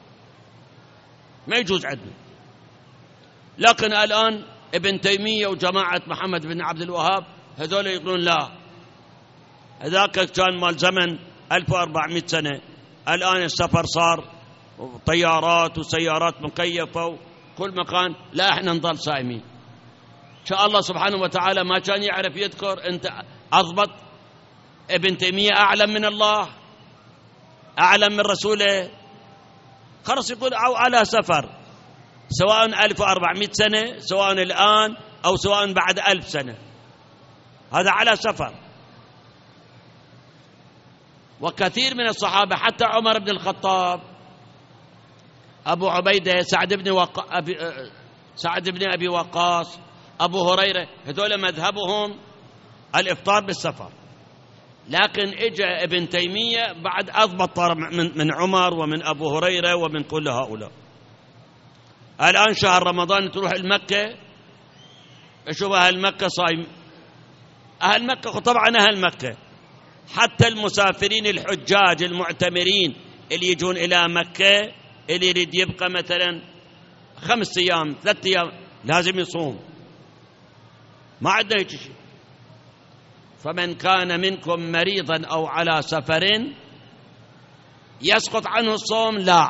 ما يجوز عندنا. لكن الآن ابن تيمية وجماعة محمد بن عبد الوهاب هذول يقولون لا، هذاك كان مال زمن 1400 سنة، الآن السفر صار طيارات وسيارات مكيفة وكل مكان، لا احنا نظل صائمين. شاء الله سبحانه وتعالى ما كان يعرف يذكر. انت اضبط ابن تيمية اعلم من الله، اعلم من رسوله، خلص يقول او على سفر، سواء 1400 سنة سواء الآن أو سواء بعد 1000 سنة، هذا على سفر. وكثير من الصحابة حتى عمر بن الخطاب، أبو عبيدة، سعد بن أبي وقاص، أبو هريرة، هذول مذهبهم الإفطار بالسفر. لكن إجا ابن تيمية بعد أضبط من عمر ومن أبو هريرة ومن كل هؤلاء. الآن شهر رمضان تروح المكة، شوف أهل مكة صايم، أهل مكة طبعا أهل مكة، حتى المسافرين الحجاج المعتمرين اللي يجون إلى مكة، اللي يريد يبقى مثلا 5 أيام 3 أيام لازم يصوم، ما عندنا هيك شيء. فمن كان منكم مريضا أو على سفر يسقط عنه الصوم، لا،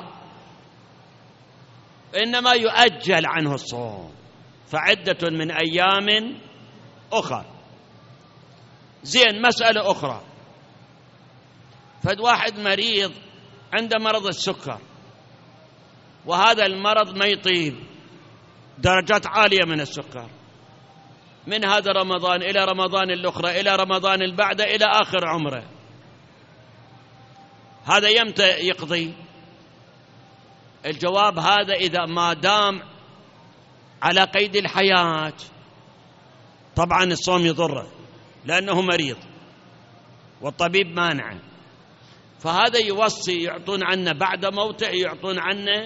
إنما يؤجل عنه الصوم، فعدة من أيام أخرى. زين، مسألة أخرى، فد واحد مريض عنده مرض السكر، وهذا المرض ما يطيب، درجات عالية من السكر، من هذا رمضان إلى رمضان الأخرى إلى رمضان البعده إلى آخر عمره. هذا يمتى يقضي؟ الجواب هذا إذا ما دام على قيد الحياة، طبعا الصوم يضره لأنه مريض والطبيب مانعه، فهذا يوصي يعطون عنه بعد موته، يعطون عنه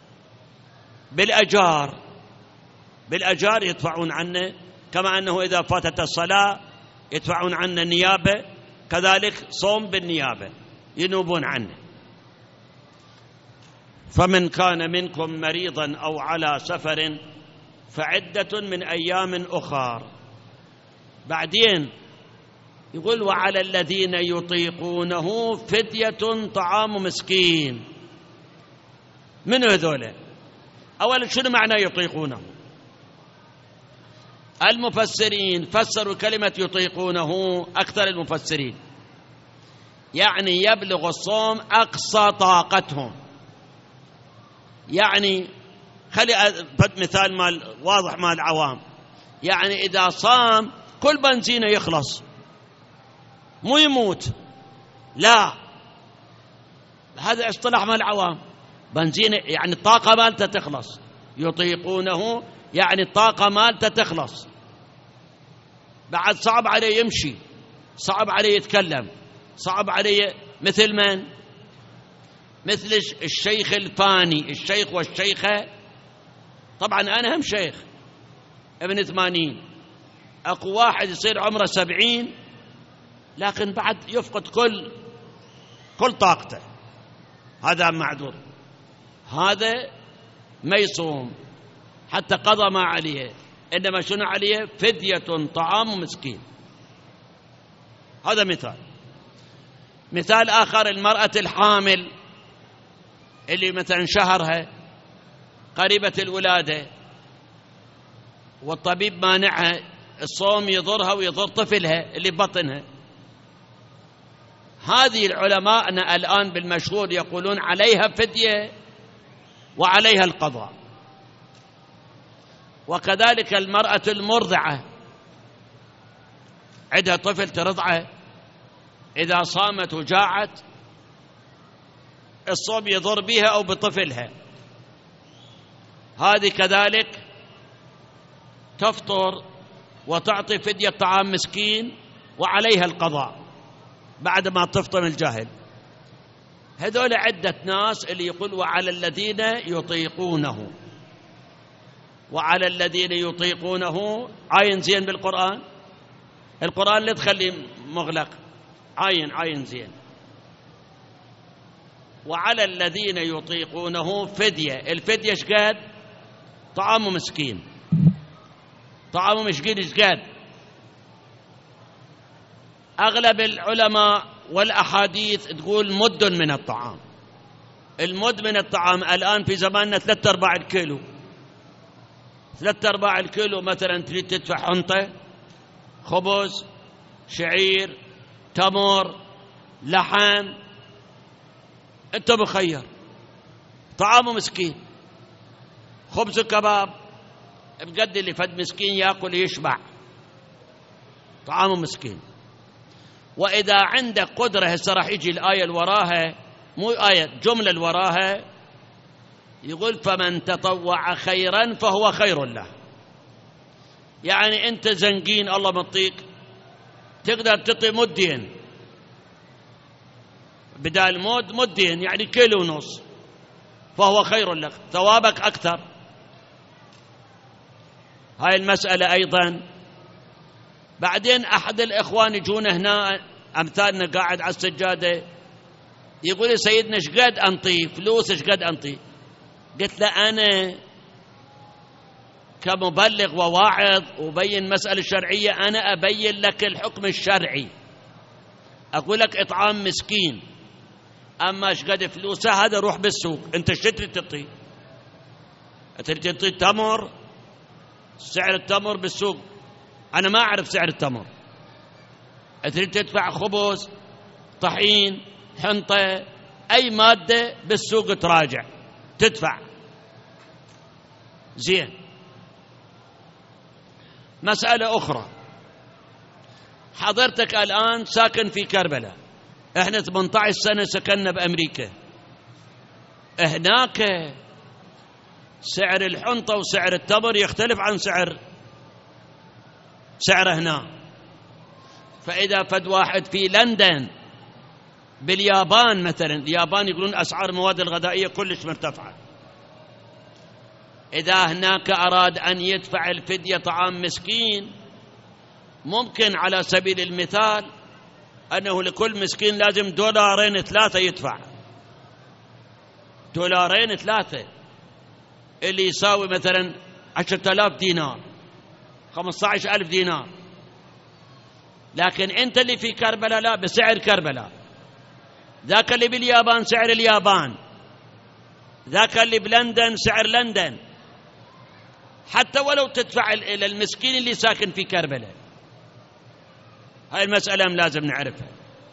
بالأجار يدفعون عنه، كما أنه إذا فاتت الصلاة يدفعون عنه نيابة، كذلك صوم بالنيابة ينوبون عنه. فمن كان منكم مريضا أو على سفر فعدة من أيام أخر. بعدين يقول وعلى الذين يطيقونه فدية طعام مسكين. من هذول؟ أولا شنو معنى يطيقونه؟ المفسرين فسروا كلمة يطيقونه، أكثر المفسرين يعني يبلغ الصوم أقصى طاقتهم. يعني خلي مثال مال واضح مال العوام، يعني إذا صام كل بنزينه يخلص، مو يموت، لا، هذا اصطلاح مال العوام. بنزين يعني الطاقة مالته تخلص، يطيقونه يعني الطاقة مالته تخلص، بعد صعب عليه يمشي، صعب عليه يتكلم، صعب عليه. مثل من؟ مثل الشيخ الفاني، الشيخ والشيخة. طبعا أنا هم شيخ ابن 80، أكو واحد يصير عمره 70 لكن بعد يفقد كل طاقته، هذا معذور. هذا ما يصوم حتى قضى ما عليه، إنما شنو عليه؟ فدية طعام مسكين. هذا مثال. مثال آخر، المرأة الحامل اللي مثلا شهرها قريبة الولادة والطبيب مانعها، الصوم يضرها ويضر طفلها اللي ببطنها. هذه العلماء الآن بالمشهور يقولون عليها فدية وعليها القضاء. وكذلك المرأة المرضعة عندها طفل ترضعه، إذا صامت وجاعت الصوم يضر بها أو بطفلها، هذه كذلك تفطر وتعطي فدية طعام مسكين وعليها القضاء بعد ما تفطم الجهل. هذول عدة ناس اللي يقول وعلى الذين يطيقونه. وعلى الذين يطيقونه عاين زين بالقرآن، القرآن لا تخليه مغلق، عاين زين. وعلى الذين يطيقونه فدية. الفدية شقد؟ طعام مسكين. طعام مسكين شقد؟ أغلب العلماء والأحاديث تقول مد من الطعام. المد من الطعام الآن في زماننا 3/4 الكيلو. 3/4 الكيلو مثلا تريد تدفع حنطة، خبز، شعير، تمر، لحم، أنت بخير. طعامه مسكين، خبز وكباب بقد اللي فد مسكين يأكل يشبع، طعامه مسكين. وإذا عندك قدرة، هسه راح يجي الآية اللي وراها، مو آية، جملة اللي وراها، يقول فمن تطوع خيرا فهو خير له. يعني أنت زنقين الله مطيك، تقدر تعطي مدين بدال مدين، يعني 1.5 كيلو، فهو خير لك، ثوابك أكثر. هاي المسألة أيضا. بعدين أحد الإخوان يجون هنا أمثالنا قاعد على السجادة، يقول لي سيدنا شقد أنطي فلوس، شقد أنطي؟ قلت له أنا كمبلغ وواعظ وبين مسألة شرعية، أنا أبين لك الحكم الشرعي، أقول لك إطعام مسكين. أما شقد فلوسه هذا روح بالسوق، أنت شو تريد تعطي؟ تريد تعطي تمر، سعر التمر بالسوق أنا ما أعرف سعر التمر. تريد تدفع خبز، طحين، حنطة، أي مادة بالسوق تراجع تدفع. زين. مسألة أخرى، حضرتك الآن ساكن في كربلاء، إحنا 18 سنة سكننا بأمريكا، هناك سعر الحنطة وسعر التمر يختلف عن سعر هنا. فإذا فد واحد في لندن، باليابان مثلا، اليابان يقولون أسعار المواد الغذائية كلش مرتفعة، إذا هناك أراد أن يدفع الفدية طعام مسكين، ممكن على سبيل المثال أنه لكل مسكين لازم $2-3 يدفع، $2-3 اللي يساوي مثلا 10,000 دينار، 15,000 دينار. لكن أنت اللي في كربلاء لا، بسعر كربلاء، ذاك اللي باليابان سعر اليابان، ذاك اللي بلندن سعر لندن، حتى ولو تدفع إلى المسكين اللي ساكن في كربلاء. هاي المسألة لازم نعرفها.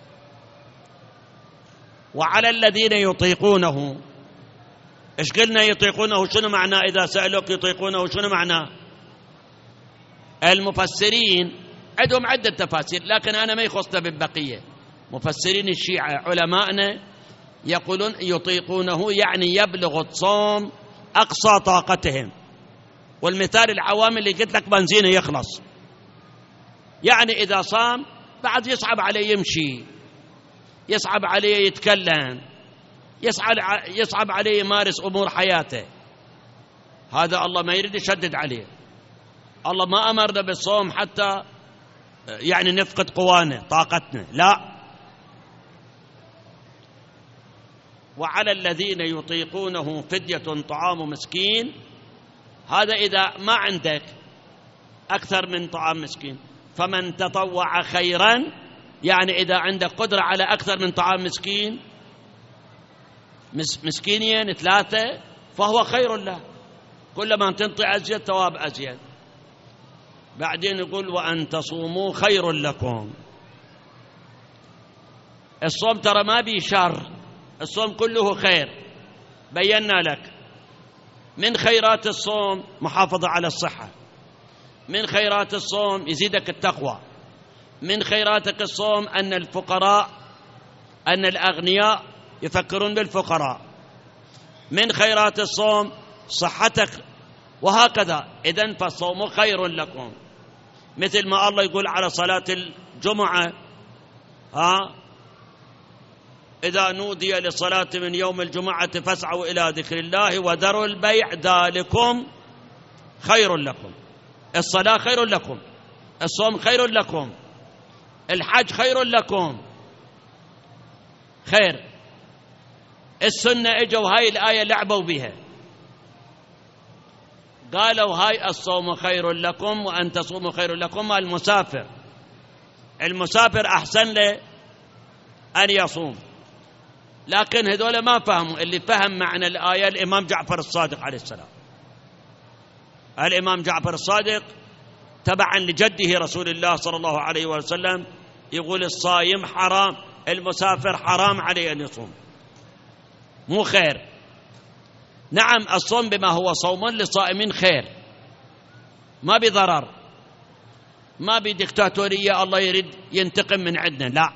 وعلى الذين يطيقونه، إيش قلنا يطيقونه؟ شنو معناه؟ إذا سألوك يطيقونه شنو معناه؟ المفسرين عندهم عدة تفاسير، لكن أنا ما يخصنا بالبقية. مفسرين الشيعة علماءنا يقولون يطيقونه يعني يبلغ الصوم أقصى طاقتهم. والمثال العوام اللي قلت لك بنزينه يخلص، يعني إذا صام بعد يصعب عليه يمشي، يصعب عليه يتكلم، يصعب عليه يمارس أمور حياته. هذا الله ما يريد يشدد عليه. الله ما أمرنا بالصوم حتى يعني نفقد قوانا طاقتنا، لا. وعلى الذين يطيقونه فدية طعام مسكين، هذا إذا ما عندك أكثر من طعام مسكين. فمن تطوع خيرا، يعني إذا عندك قدرة على أكثر من طعام مسكين، مسكينين 3، فهو خير له، كلما تنطي أزيد ثواب أزيد. بعدين يقول وأن تصوموا خير لكم. الصوم ترى ما بي شر، الصوم كله خير. بينا لك من خيرات الصوم محافظة على الصحة، من خيرات الصوم يزيدك التقوى، من خيراتك الصوم أن الفقراء، أن الأغنياء يفكرون بالفقراء، من خيرات الصوم صحتك، وهكذا. إذن فالصوم خير لكم، مثل ما الله يقول على صلاة الجمعة إذا نودي للصلاة من يوم الجمعة فاسعوا إلى ذكر الله وذروا البيع ذلكم خير لكم. الصلاة خير لكم، الصوم خير لكم، الحج خير لكم، خير. السنة اجوا هاي الآية لعبوا بها، قالوا هاي الصوم خير لكم وأن تصوموا خير لكم. المسافر أحسن له أن يصوم، لكن هذول ما فهموا. اللي فهم معنى الآية الإمام جعفر الصادق عليه السلام. الإمام جعفر الصادق تبعا لجده رسول الله صلى الله عليه وسلم يقول الصايم حرام، المسافر حرام عليه أن يصوم، مو خير. نعم الصوم بما هو صوم للصائمين خير، ما بضرر، ما بديكتاتورية الله يريد ينتقم من عندنا، لا.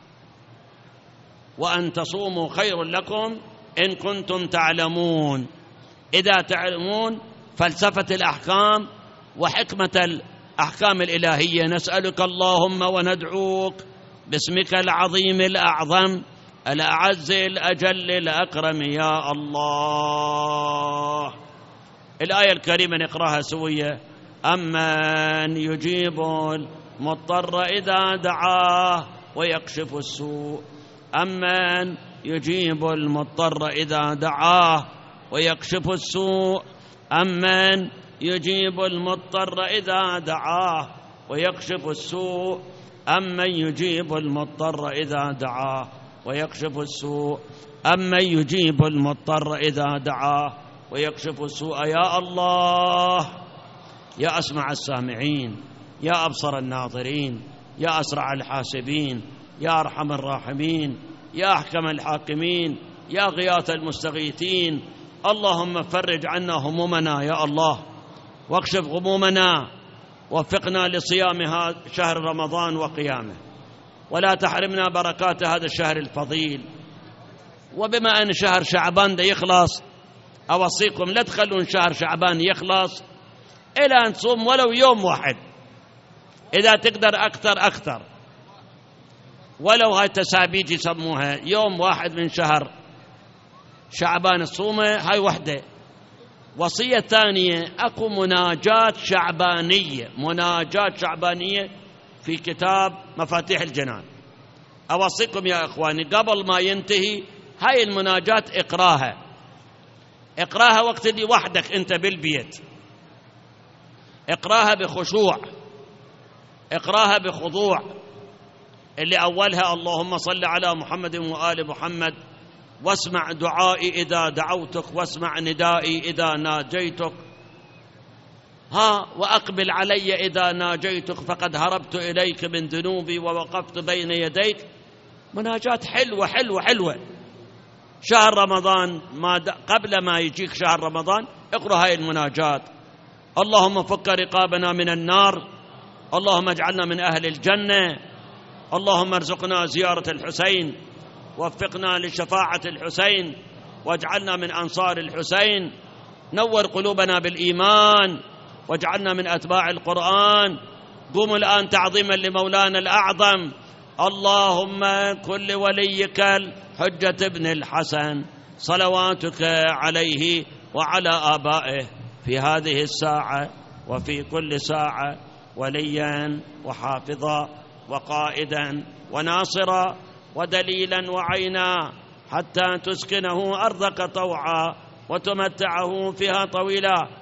وأن تصوموا خير لكم إن كنتم تعلمون. إذا تعلمون فلسفة الأحكام وحكمة الأحكام الإلهية. نسألك اللهم وندعوك باسمك العظيم الأعظم الأعز الأجل الأكرم يا الله. الآية الكريمة نقرأها سوية. أمن يجيب المضطر إذا دعاه ويكشف السوء. أمن يجيب المضطر إذا دعاه ويكشف السوء. أمن يجيب المضطر إذا دعاه ويكشف السوء. أمن يجيب المضطر إذا دعاه ويكشف السوء. أمن يجيب المضطر إذا دعاه ويكشف السوء. يا الله، يا أسمع السامعين، يا أبصر الناظرين، يا أسرع الحاسبين، يا أرحم الراحمين، يا أحكم الحاكمين، يا غياث المستغيثين. اللهم فرج عنا همومنا يا الله، واكشف غمومنا، وفقنا لصيام شهر رمضان وقيامه، ولا تحرمنا بركات هذا الشهر الفضيل. وبما أن شهر شعبان ده يخلص، أوصيكم لا تخلون شهر شعبان يخلص إلى أن تصوم ولو يوم واحد، إذا تقدر أكثر، ولو هاي التسابيج يسموها يوم واحد من شهر شعبان الصومة، هاي وحدة. وصية ثانية، أكو مناجات شعبانية في كتاب مفاتيح الجنان. أوصيكم يا إخواني قبل ما ينتهي هاي المناجات اقراها وقت اللي وحدك أنت بالبيت، اقراها بخشوع، اقراها بخضوع. اللي أولها اللهم صل على محمد وآل محمد، واسمع دعائي إذا دعوتك، واسمع ندائي إذا ناجيتك، وأقبل علي إذا ناجيتك، فقد هربت إليك من ذنوبي ووقفت بين يديك. مناجات حلوة. شهر رمضان قبل ما يجيك شهر رمضان اقرأ هاي المناجات. اللهم فك رقابنا من النار، اللهم اجعلنا من أهل الجنة، اللهم ارزقنا زيارة الحسين، وفقنا لشفاعة الحسين، واجعلنا من أنصار الحسين، نور قلوبنا بالإيمان، واجعلنا من أتباع القرآن. قوموا الآن تعظيما لمولانا الأعظم. اللهم كن لوليك الحجة بن الحسن صلواتك عليه وعلى آبائه في هذه الساعة وفي كل ساعة وليا وحافظا وقائدا وناصرا ودليلا وعينا، حتى تسكنه أرضك طوعا وتمتعه فيها طويلا.